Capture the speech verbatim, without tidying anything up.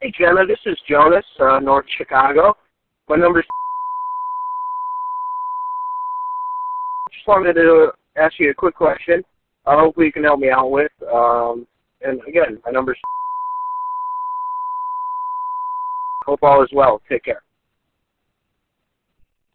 Hey, Jenna, this is Jonas, uh, North Chicago. My number's... Just wanted to ask you a quick question. Uh, hopefully you can help me out with. Um, and again, my number's... Hope all is well. Take care.